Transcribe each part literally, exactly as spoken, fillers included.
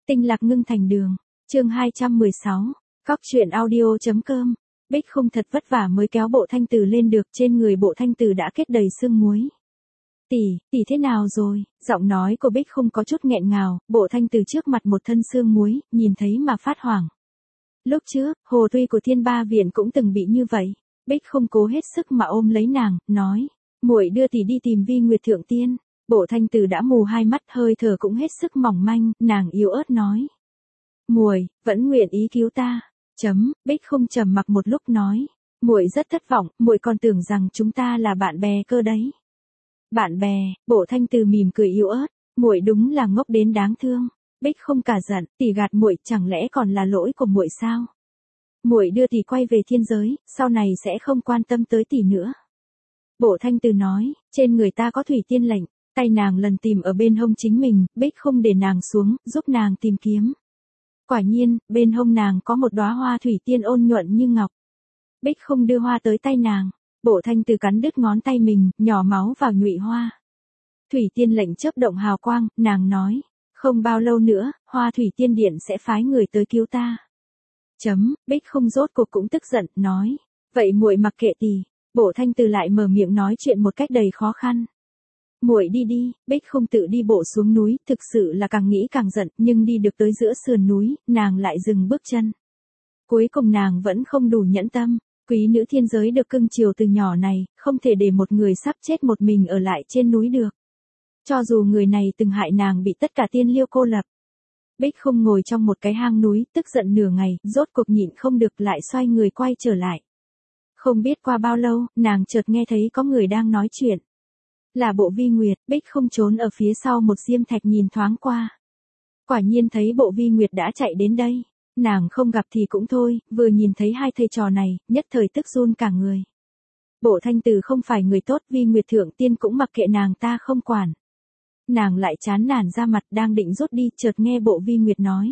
Tinh lạc ngưng thành đường. Chương hai trăm mười sáu. Cóc truyện audio.com. Bích Khung thật vất vả mới kéo Bộ Thanh Từ lên được, trên người Bộ Thanh Từ đã kết đầy sương muối. Tỷ, tỷ thế nào rồi? Giọng nói của Bích Khung có chút nghẹn ngào, Bộ Thanh Từ trước mặt một thân sương muối, nhìn thấy mà phát hoảng. Lúc trước, Hồ Tuy của Thiên Ba Viện cũng từng bị như vậy. Bích Khung cố hết sức mà ôm lấy nàng, nói, muội đưa tỷ đi tìm Vi Nguyệt Thượng Tiên. Bộ Thanh Từ đã mù hai mắt, hơi thở cũng hết sức mỏng manh, nàng yếu ớt nói. Muội, vẫn nguyện ý cứu ta. Chấm, Bích Khung trầm mặc một lúc nói. Muội rất thất vọng, muội còn tưởng rằng chúng ta là bạn bè cơ đấy. Bạn bè? Bộ Thanh Từ mỉm cười yếu ớt, muội đúng là ngốc đến đáng thương. Bích Khung cả giận, tỷ gạt muội, chẳng lẽ còn là lỗi của muội sao? Muội đưa tỷ quay về thiên giới, sau này sẽ không quan tâm tới tỷ nữa. Bộ Thanh Từ nói, trên người ta có thủy tiên lệnh. Tay nàng lần tìm ở bên hông chính mình, Bích Khung để nàng xuống, giúp nàng tìm kiếm. Quả nhiên, bên hông nàng có một đóa hoa thủy tiên ôn nhuận như ngọc. Bích Khung đưa hoa tới tay nàng, Bộ Thanh Từ cắn đứt ngón tay mình, nhỏ máu vào nhụy hoa. Thủy tiên lệnh chớp động hào quang, nàng nói, không bao lâu nữa, hoa thủy tiên điện sẽ phái người tới cứu ta. Chấm, Bích Khung rốt cuộc cũng tức giận, nói, vậy muội mặc kệ tỷ. Bộ Thanh Từ lại mở miệng nói chuyện một cách đầy khó khăn. Muội đi đi. Bích Khung tự đi bộ xuống núi, thực sự là càng nghĩ càng giận, nhưng đi được tới giữa sườn núi, nàng lại dừng bước chân. Cuối cùng nàng vẫn không đủ nhẫn tâm, quý nữ thiên giới được cưng chiều từ nhỏ này, không thể để một người sắp chết một mình ở lại trên núi được. Cho dù người này từng hại nàng bị tất cả tiên liêu cô lập. Bích Khung ngồi trong một cái hang núi, tức giận nửa ngày, rốt cuộc nhịn không được lại xoay người quay trở lại. Không biết qua bao lâu, nàng chợt nghe thấy có người đang nói chuyện. Là Bộ Vi Nguyệt. Bích Khung trốn ở phía sau một diêm thạch nhìn thoáng qua. Quả nhiên thấy Bộ Vi Nguyệt đã chạy đến đây. Nàng không gặp thì cũng thôi, vừa nhìn thấy hai thầy trò này, nhất thời tức run cả người. Bộ Thanh Từ không phải người tốt, Vi Nguyệt Thượng Tiên cũng mặc kệ nàng ta không quản. Nàng lại chán nản ra mặt, đang định rút đi, chợt nghe Bộ Vi Nguyệt nói.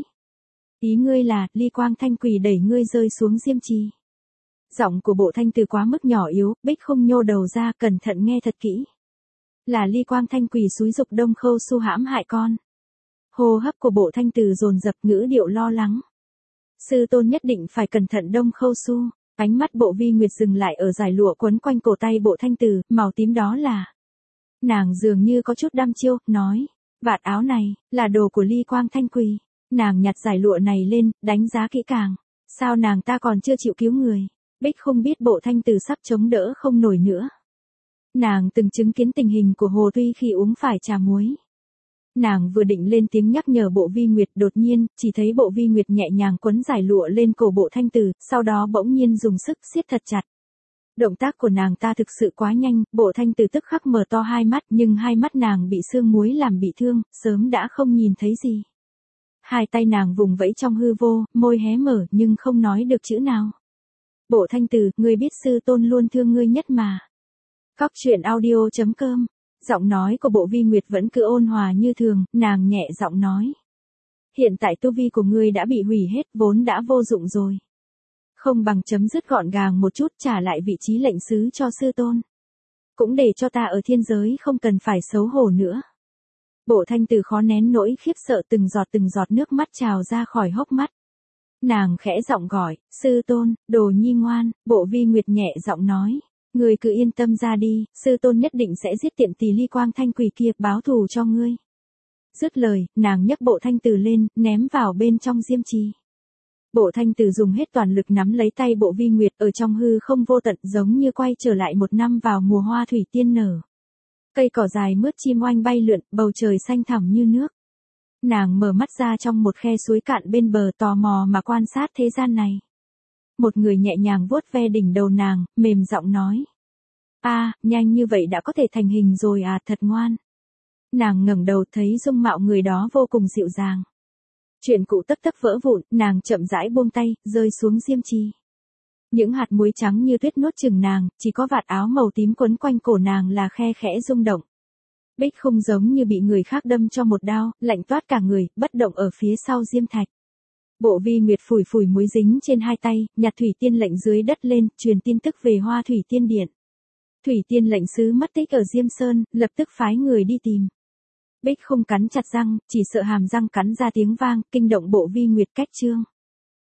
Ý ngươi là, Ly Quang Thanh Quỳ đẩy ngươi rơi xuống diêm trì. Giọng của Bộ Thanh Từ quá mức nhỏ yếu, Bích Khung nhô đầu ra, cẩn thận nghe thật kỹ. Là Ly Quang Thanh Quỳ xúi dục Đông Khâu Su hãm hại con. Hô hấp của Bộ Thanh Từ dồn dập, ngữ điệu lo lắng. Sư tôn nhất định phải cẩn thận Đông Khâu Su. Ánh mắt Bộ Vi Nguyệt dừng lại ở dải lụa quấn quanh cổ tay Bộ Thanh Từ, màu tím đó là. Nàng dường như có chút đăm chiêu, nói, vạt áo này, là đồ của Ly Quang Thanh Quỳ. Nàng nhặt dải lụa này lên, đánh giá kỹ càng. Sao nàng ta còn chưa chịu cứu người? Bích Khung biết Bộ Thanh Từ sắp chống đỡ không nổi nữa. Nàng từng chứng kiến tình hình của Hồ Tuy khi uống phải trà muối. Nàng vừa định lên tiếng nhắc nhở Bộ Vi Nguyệt, đột nhiên, chỉ thấy Bộ Vi Nguyệt nhẹ nhàng quấn dải lụa lên cổ Bộ Thanh Từ, sau đó bỗng nhiên dùng sức siết thật chặt. Động tác của nàng ta thực sự quá nhanh, Bộ Thanh Từ tức khắc mở to hai mắt, nhưng hai mắt nàng bị sương muối làm bị thương, sớm đã không nhìn thấy gì. Hai tay nàng vùng vẫy trong hư vô, môi hé mở nhưng không nói được chữ nào. Bộ Thanh Từ, ngươi biết sư tôn luôn thương ngươi nhất mà. Cóc truyện audio.com. Giọng nói của Bộ Vi Nguyệt vẫn cứ ôn hòa như thường, nàng nhẹ giọng nói. Hiện tại tu vi của ngươi đã bị hủy hết, vốn đã vô dụng rồi. Không bằng chấm dứt gọn gàng một chút, trả lại vị trí lệnh sứ cho sư tôn. Cũng để cho ta ở thiên giới không cần phải xấu hổ nữa. Bộ Thanh Từ khó nén nỗi khiếp sợ, từng giọt từng giọt nước mắt trào ra khỏi hốc mắt. Nàng khẽ giọng gọi, sư tôn, đồ nhi ngoan. Bộ Vi Nguyệt nhẹ giọng nói. Ngươi cứ yên tâm ra đi, sư tôn nhất định sẽ giết tiện tỳ Ly Quang Thanh Quỳ kia, báo thù cho ngươi. Dứt lời, nàng nhấc Bộ Thanh Từ lên, ném vào bên trong diêm trì. Bộ Thanh Từ dùng hết toàn lực nắm lấy tay Bộ Vi Nguyệt, ở trong hư không vô tận, giống như quay trở lại một năm vào mùa hoa thủy tiên nở. Cây cỏ dài mướt, chim oanh bay lượn, bầu trời xanh thẳm như nước. Nàng mở mắt ra trong một khe suối cạn bên bờ, tò mò mà quan sát thế gian này. Một người nhẹ nhàng vuốt ve đỉnh đầu nàng, mềm giọng nói. A, à, nhanh như vậy đã có thể thành hình rồi à, thật ngoan. Nàng ngẩng đầu thấy dung mạo người đó vô cùng dịu dàng. Chuyện cũ tấp tấp vỡ vụn, nàng chậm rãi buông tay, rơi xuống diêm trì. Những hạt muối trắng như tuyết nuốt chửng nàng, chỉ có vạt áo màu tím quấn quanh cổ nàng là khe khẽ rung động. Bích Khung giống như bị người khác đâm cho một đao, lạnh toát cả người, bất động ở phía sau diêm thạch. Bộ Vi Nguyệt phủi phủi muối dính trên hai tay, nhặt thủy tiên lệnh dưới đất lên, truyền tin tức về Hoa Thủy Tiên Điện. Thủy Tiên lệnh sứ mất tích ở Diêm Sơn, lập tức phái người đi tìm. Bích không cắn chặt răng, chỉ sợ hàm răng cắn ra tiếng vang, kinh động Bộ Vi Nguyệt cách chương.